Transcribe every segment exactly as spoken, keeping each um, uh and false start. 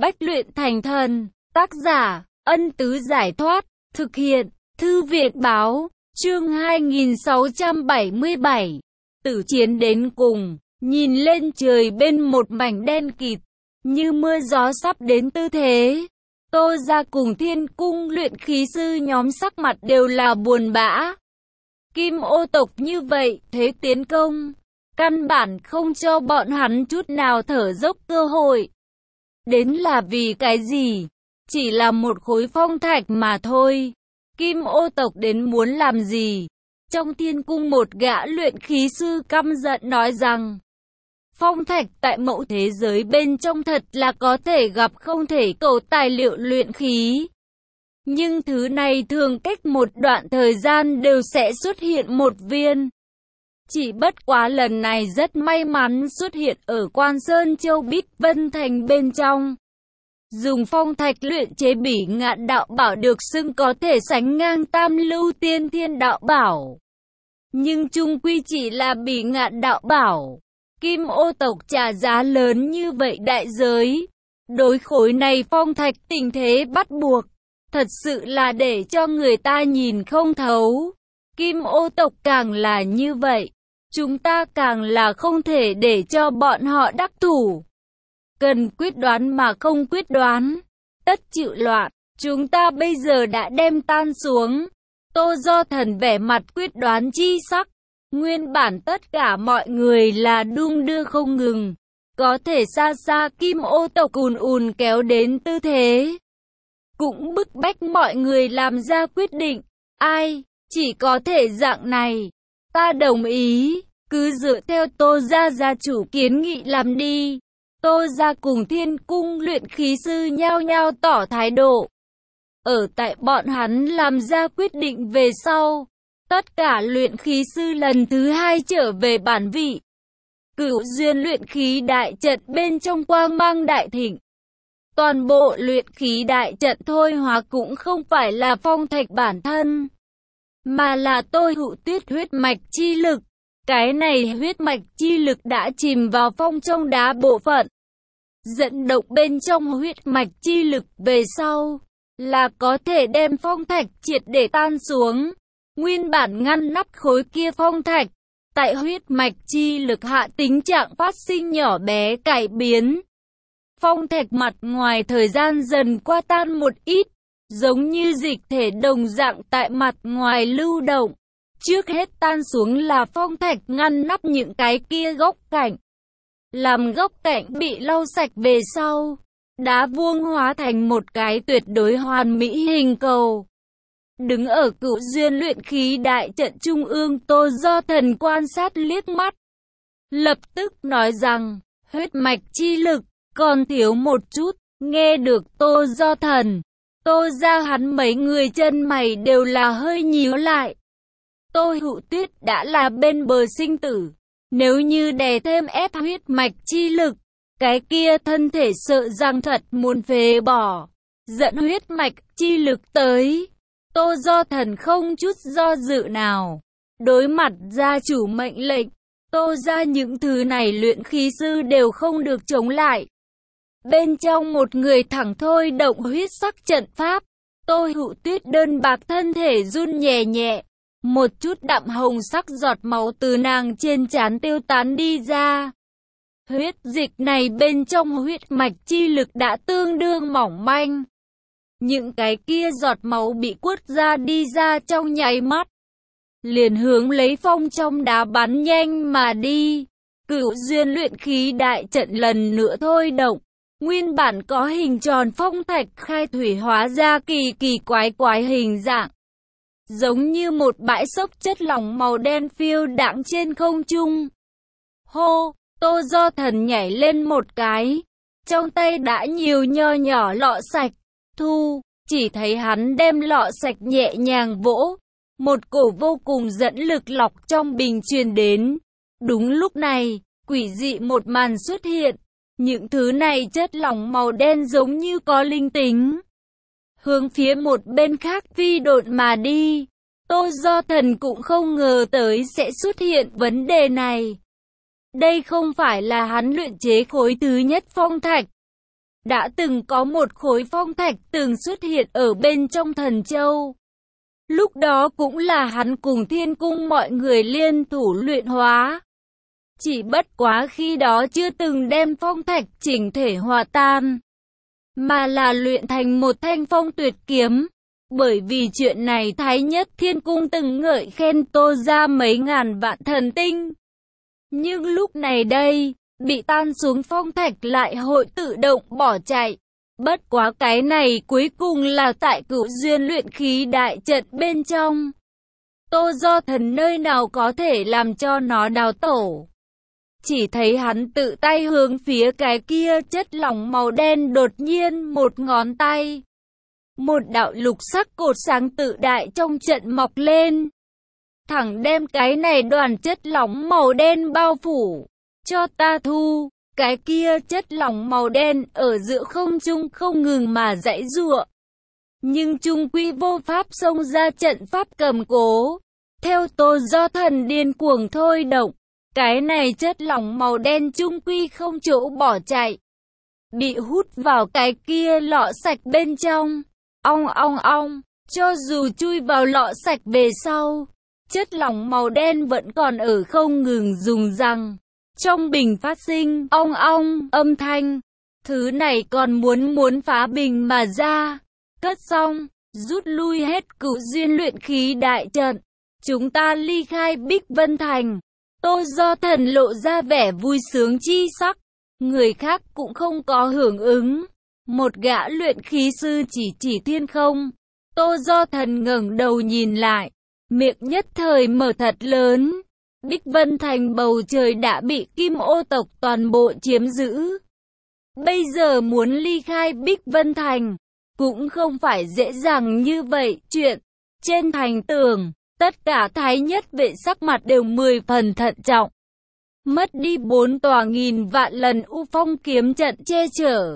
bách luyện thành thần. Tác giả, Ân Tứ Giải Thoát. Thực hiện, Thư viện Báo. Chương hai nghìn sáu trăm bảy mươi bảy. Tử chiến đến cùng. Nhìn lên trời bên một mảnh đen kịt, như mưa gió sắp đến tư thế. Tô Gia cùng Thiên Cung luyện khí sư nhóm sắc mặt đều là buồn bã. Kim ô tộc như vậy, thế tiến công, căn bản không cho bọn hắn chút nào thở dốc cơ hội. Đến là vì cái gì? Chỉ là một khối phong thạch mà thôi. Kim ô tộc đến muốn làm gì? Trong Thiên Cung một gã luyện khí sư căm giận nói rằng, phong thạch tại mẫu thế giới bên trong thật là có thể gặp không thể cầu tài liệu luyện khí. Nhưng thứ này thường cách một đoạn thời gian đều sẽ xuất hiện một viên. Chỉ bất quá lần này rất may mắn xuất hiện ở Quan Sơn Châu Bích Vân Thành bên trong. Dùng phong thạch luyện chế Bỉ Ngạn Đạo Bảo được xưng có thể sánh ngang Tam Lưu Tiên Thiên Đạo Bảo. Nhưng chung quy chỉ là Bỉ Ngạn Đạo Bảo. Kim ô tộc trả giá lớn như vậy đại giới. Đối khối này phong thạch tình thế bắt buộc. Thật sự là để cho người ta nhìn không thấu. Kim ô tộc càng là như vậy, chúng ta càng là không thể để cho bọn họ đắc thủ. Cần quyết đoán mà không quyết đoán, tất chịu loạn. Chúng ta bây giờ đã đem tan xuống. Tô Do Thần vẻ mặt quyết đoán chi sắc. Nguyên bản tất cả mọi người là đung đưa không ngừng. Có thể xa xa Kim ô tộc ùn ùn kéo đến tư thế. Cũng bức bách mọi người làm ra quyết định. Ai, chỉ có thể dạng này. Ta đồng ý, cứ dựa theo Tô Gia gia chủ kiến nghị làm đi. Tô Gia cùng Thiên Cung luyện khí sư nhao nhao tỏ thái độ. Ở tại bọn hắn làm ra quyết định về sau, tất cả luyện khí sư lần thứ hai trở về bản vị. Cửu duyên luyện khí đại trận bên trong quang mang đại thịnh. Toàn bộ luyện khí đại trận thôi hóa cũng không phải là phong thạch bản thân, mà là tôi hụ tuyết huyết mạch chi lực. Cái này huyết mạch chi lực đã chìm vào phong trong đá bộ phận. Dẫn động bên trong huyết mạch chi lực về sau, là có thể đem phong thạch triệt để tan xuống. Nguyên bản ngăn nắp khối kia phong thạch, tại huyết mạch chi lực hạ tính trạng phát sinh nhỏ bé cải biến. Phong thạch mặt ngoài thời gian dần qua tan một ít, giống như dịch thể đồng dạng tại mặt ngoài lưu động. Trước hết tan xuống là phong thạch ngăn nắp những cái kia góc cạnh. Làm góc cạnh bị lau sạch về sau, đá vuông hóa thành một cái tuyệt đối hoàn mỹ hình cầu. Đứng ở cửu duyên luyện khí đại trận trung ương, Tô Do Thần quan sát liếc mắt. Lập tức nói rằng, huyết mạch chi lực còn thiếu một chút. Nghe được Tô Do Thần, Tô Gia hắn mấy người chân mày đều là hơi nhíu lại. Tô Hụ Tuyết đã là bên bờ sinh tử, nếu như đè thêm ép huyết mạch chi lực, cái kia thân thể sợ rằng thật muốn phế bỏ. Dẫn huyết mạch chi lực tới, Tô Do Thần không chút do dự nào. Đối mặt gia chủ mệnh lệnh, Tô Gia những thứ này luyện khí sư đều không được chống lại. Bên trong một người thẳng thôi động huyết sắc trận pháp, Tô Hụ Tuyết đơn bạc thân thể run nhẹ nhẹ. Một chút đạm hồng sắc giọt máu từ nàng trên trán tiêu tán đi ra. Huyết dịch này bên trong huyết mạch chi lực đã tương đương mỏng manh. Những cái kia giọt máu bị quất ra đi ra trong nháy mắt, liền hướng lấy phong trong đá bắn nhanh mà đi. Cửu duyên luyện khí đại trận lần nữa thôi động. Nguyên bản có hình tròn phong thạch khai thủy hóa ra kỳ kỳ quái quái hình dạng. Giống như một bãi xốc chất lỏng màu đen phiêu đãng trên không trung. Hô, Tô Do Thần nhảy lên một cái. Trong tay đã nhiều nho nhỏ lọ sạch. Thu, chỉ thấy hắn đem lọ sạch nhẹ nhàng vỗ. Một cổ vô cùng dẫn lực lọc trong bình truyền đến. Đúng lúc này, quỷ dị một màn xuất hiện. Những thứ này chất lỏng màu đen giống như có linh tính. Hướng phía một bên khác phi độn mà đi. Tô Do Thần cũng không ngờ tới sẽ xuất hiện vấn đề này. Đây không phải là hắn luyện chế khối thứ nhất phong thạch. đã từng có một khối phong thạch từng xuất hiện ở bên trong Thần Châu. Lúc đó cũng là hắn cùng thiên cung mọi người liên thủ luyện hóa. Chỉ bất quá khi đó chưa từng đem phong thạch chỉnh thể hòa tan, mà là luyện thành một thanh phong tuyệt kiếm. Bởi vì chuyện này Thái Nhất Thiên Cung từng ngợi khen Tô ra mấy ngàn vạn thần tinh. Nhưng lúc này đây, bị tan xuống phong thạch lại hội tự động bỏ chạy. Bất quá cái này cuối cùng là tại Cửu Duyên luyện khí đại trận bên trong. Tô Do Thần nơi nào có thể làm cho nó đào tổ. Chỉ thấy hắn tự tay hướng phía cái kia chất lỏng màu đen đột nhiên một ngón tay. Một đạo lục sắc cột sáng tự đại trong trận mọc lên. Thẳng đem cái này đoàn chất lỏng màu đen bao phủ. Cho ta thu, cái kia chất lỏng màu đen ở giữa không trung không ngừng mà giãy giụa. Nhưng chung quy vô pháp xông ra trận pháp cầm cố. Theo Tô Do Thần điên cuồng thôi động, cái này chất lỏng màu đen chung quy không chỗ bỏ chạy. Bị hút vào cái kia lọ sạch bên trong. Ong ong ong, cho dù chui vào lọ sạch về sau, chất lỏng màu đen vẫn còn ở không ngừng dùng răng. Trong bình phát sinh ong ong âm thanh, thứ này còn muốn muốn phá bình mà ra. Cất xong, rút lui hết Cửu Duyên luyện khí đại trận. Chúng ta ly khai Bích Vân Thành. Tô Do Thần lộ ra vẻ vui sướng chi sắc. Người khác cũng không có hưởng ứng. Một gã luyện khí sư chỉ chỉ thiên không. Tô Do Thần ngẩng đầu nhìn lại, miệng nhất thời mở thật lớn. Bích Vân Thành bầu trời đã bị Kim Ô tộc toàn bộ chiếm giữ. Bây giờ muốn ly khai Bích Vân Thành, cũng không phải dễ dàng như vậy. Chuyện trên thành tường, tất cả Thái Nhất vệ sắc mặt đều mười phần thận trọng. Mất đi bốn tòa nghìn vạn lần U Phong kiếm trận che chở.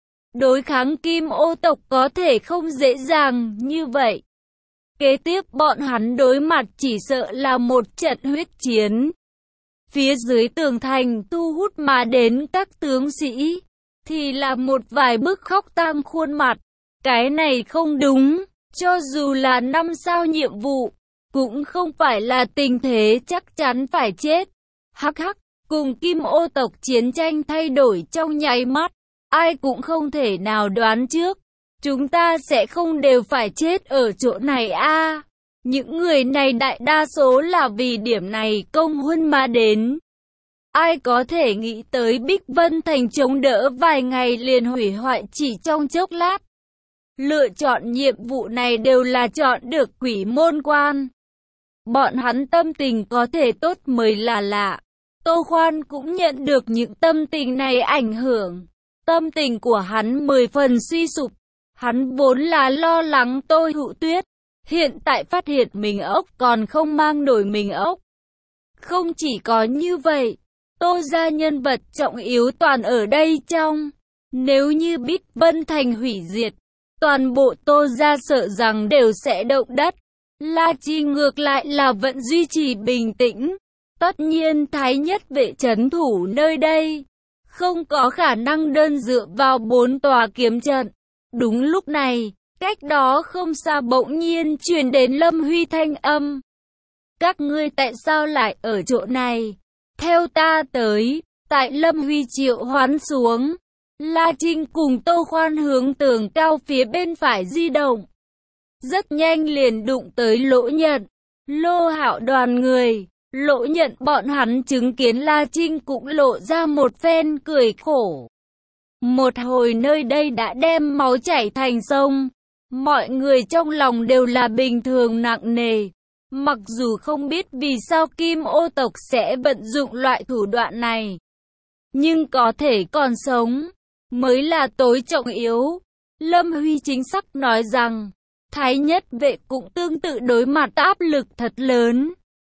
Đối kháng Kim Ô tộc có thể không dễ dàng như vậy. Kế tiếp bọn hắn đối mặt chỉ sợ là một trận huyết chiến. Phía dưới tường thành thu hút mà đến các tướng sĩ, thì là một vài bức khóc tang khuôn mặt. Cái này không đúng, cho dù là năm sao nhiệm vụ, cũng không phải là tình thế chắc chắn phải chết. Hắc hắc, cùng Kim Ô tộc chiến tranh thay đổi trong nháy mắt. Ai cũng không thể nào đoán trước, chúng ta sẽ không đều phải chết ở chỗ này a. À, những người này đại đa số là vì điểm này công huân mà đến. Ai có thể nghĩ tới Bích Vân Thành chống đỡ vài ngày liền hủy hoại chỉ trong chốc lát. Lựa chọn nhiệm vụ này đều là chọn được Quỷ Môn Quan. Bọn hắn tâm tình có thể tốt mới là lạ. Tô Khoan cũng nhận được những tâm tình này ảnh hưởng. Tâm tình của hắn mười phần suy sụp. Hắn vốn là lo lắng Tô Hữu Tuyết, hiện tại phát hiện mình ốc còn không mang nổi mình ốc. Không chỉ có như vậy, Tô gia nhân vật trọng yếu toàn ở đây trong. Nếu như Bích Vân Thành hủy diệt, toàn bộ Tô gia sợ rằng đều sẽ động đất. La Chi ngược lại là vẫn duy trì bình tĩnh. Tất nhiên Thái Nhất vệ trấn thủ nơi đây, không có khả năng đơn dựa vào bốn tòa kiếm trận. Đúng lúc này, cách đó không xa bỗng nhiên truyền đến Lâm Huy thanh âm. Các ngươi tại sao lại ở chỗ này? Theo ta tới. Tại Lâm Huy triệu hoán xuống, La Trinh cùng Tô Khoan hướng tường cao phía bên phải di động. Rất nhanh liền đụng tới Lỗ Nhận, Lô Hạo đoàn người. Lỗ Nhận bọn hắn chứng kiến La Trinh cũng lộ ra một phen cười khổ. Một hồi nơi đây đã đem máu chảy thành sông. Mọi người trong lòng đều là bình thường nặng nề. Mặc dù không biết vì sao Kim Ô tộc sẽ vận dụng loại thủ đoạn này, nhưng có thể còn sống mới là tối trọng yếu. Lâm Huy chính xác nói rằng, Thái Nhất vệ cũng tương tự đối mặt áp lực thật lớn.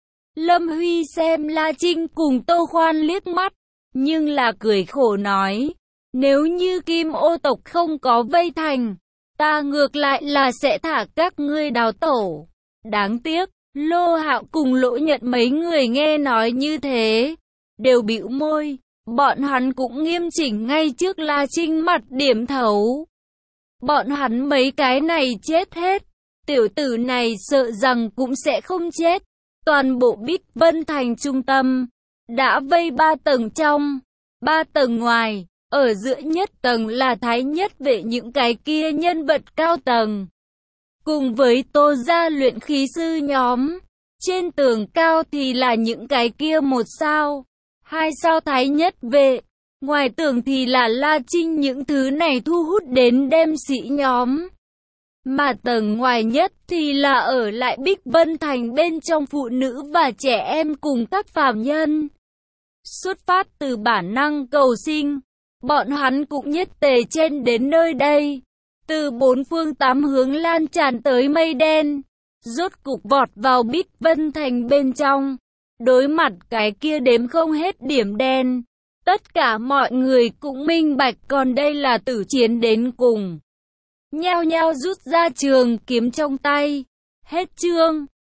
Lâm Huy xem La Trinh cùng Tô Khoan liếc mắt, nhưng là cười khổ nói, nếu như Kim Ô tộc không có vây thành, ta ngược lại là sẽ thả các ngươi đào tổ. Đáng tiếc, Lô Hạo cùng Lỗ Nhận mấy người nghe nói như thế, đều bĩu môi, Bọn hắn cũng nghiêm chỉnh ngay trước La Trinh mặt điểm thấu. Bọn hắn mấy cái này chết hết. Tiểu tử này sợ rằng cũng sẽ không chết. Toàn bộ Bích Vân Thành trung tâm đã vây ba tầng trong, ba tầng ngoài. Ở giữa nhất tầng là Thái Nhất Vệ những cái kia nhân vật cao tầng. Cùng với Tô gia luyện khí sư nhóm. Trên tường cao thì là những cái kia một sao, hai sao Thái Nhất Vệ. Ngoài tường thì là La Trinh những thứ này thu hút đến đem sĩ nhóm. Mà tầng ngoài nhất thì là ở lại Bích Vân Thành bên trong phụ nữ và trẻ em cùng các phàm nhân. Xuất phát từ bản năng cầu sinh, bọn hắn cũng nhất tề trên đến nơi đây. Từ bốn phương tám hướng lan tràn tới mây đen, rốt cục vọt vào Bích Vân Thành bên trong. Đối mặt cái kia đếm không hết điểm đen, tất cả mọi người cũng minh bạch còn đây là tử chiến đến cùng. Nhao nhao rút ra trường kiếm trong tay. Hết chương.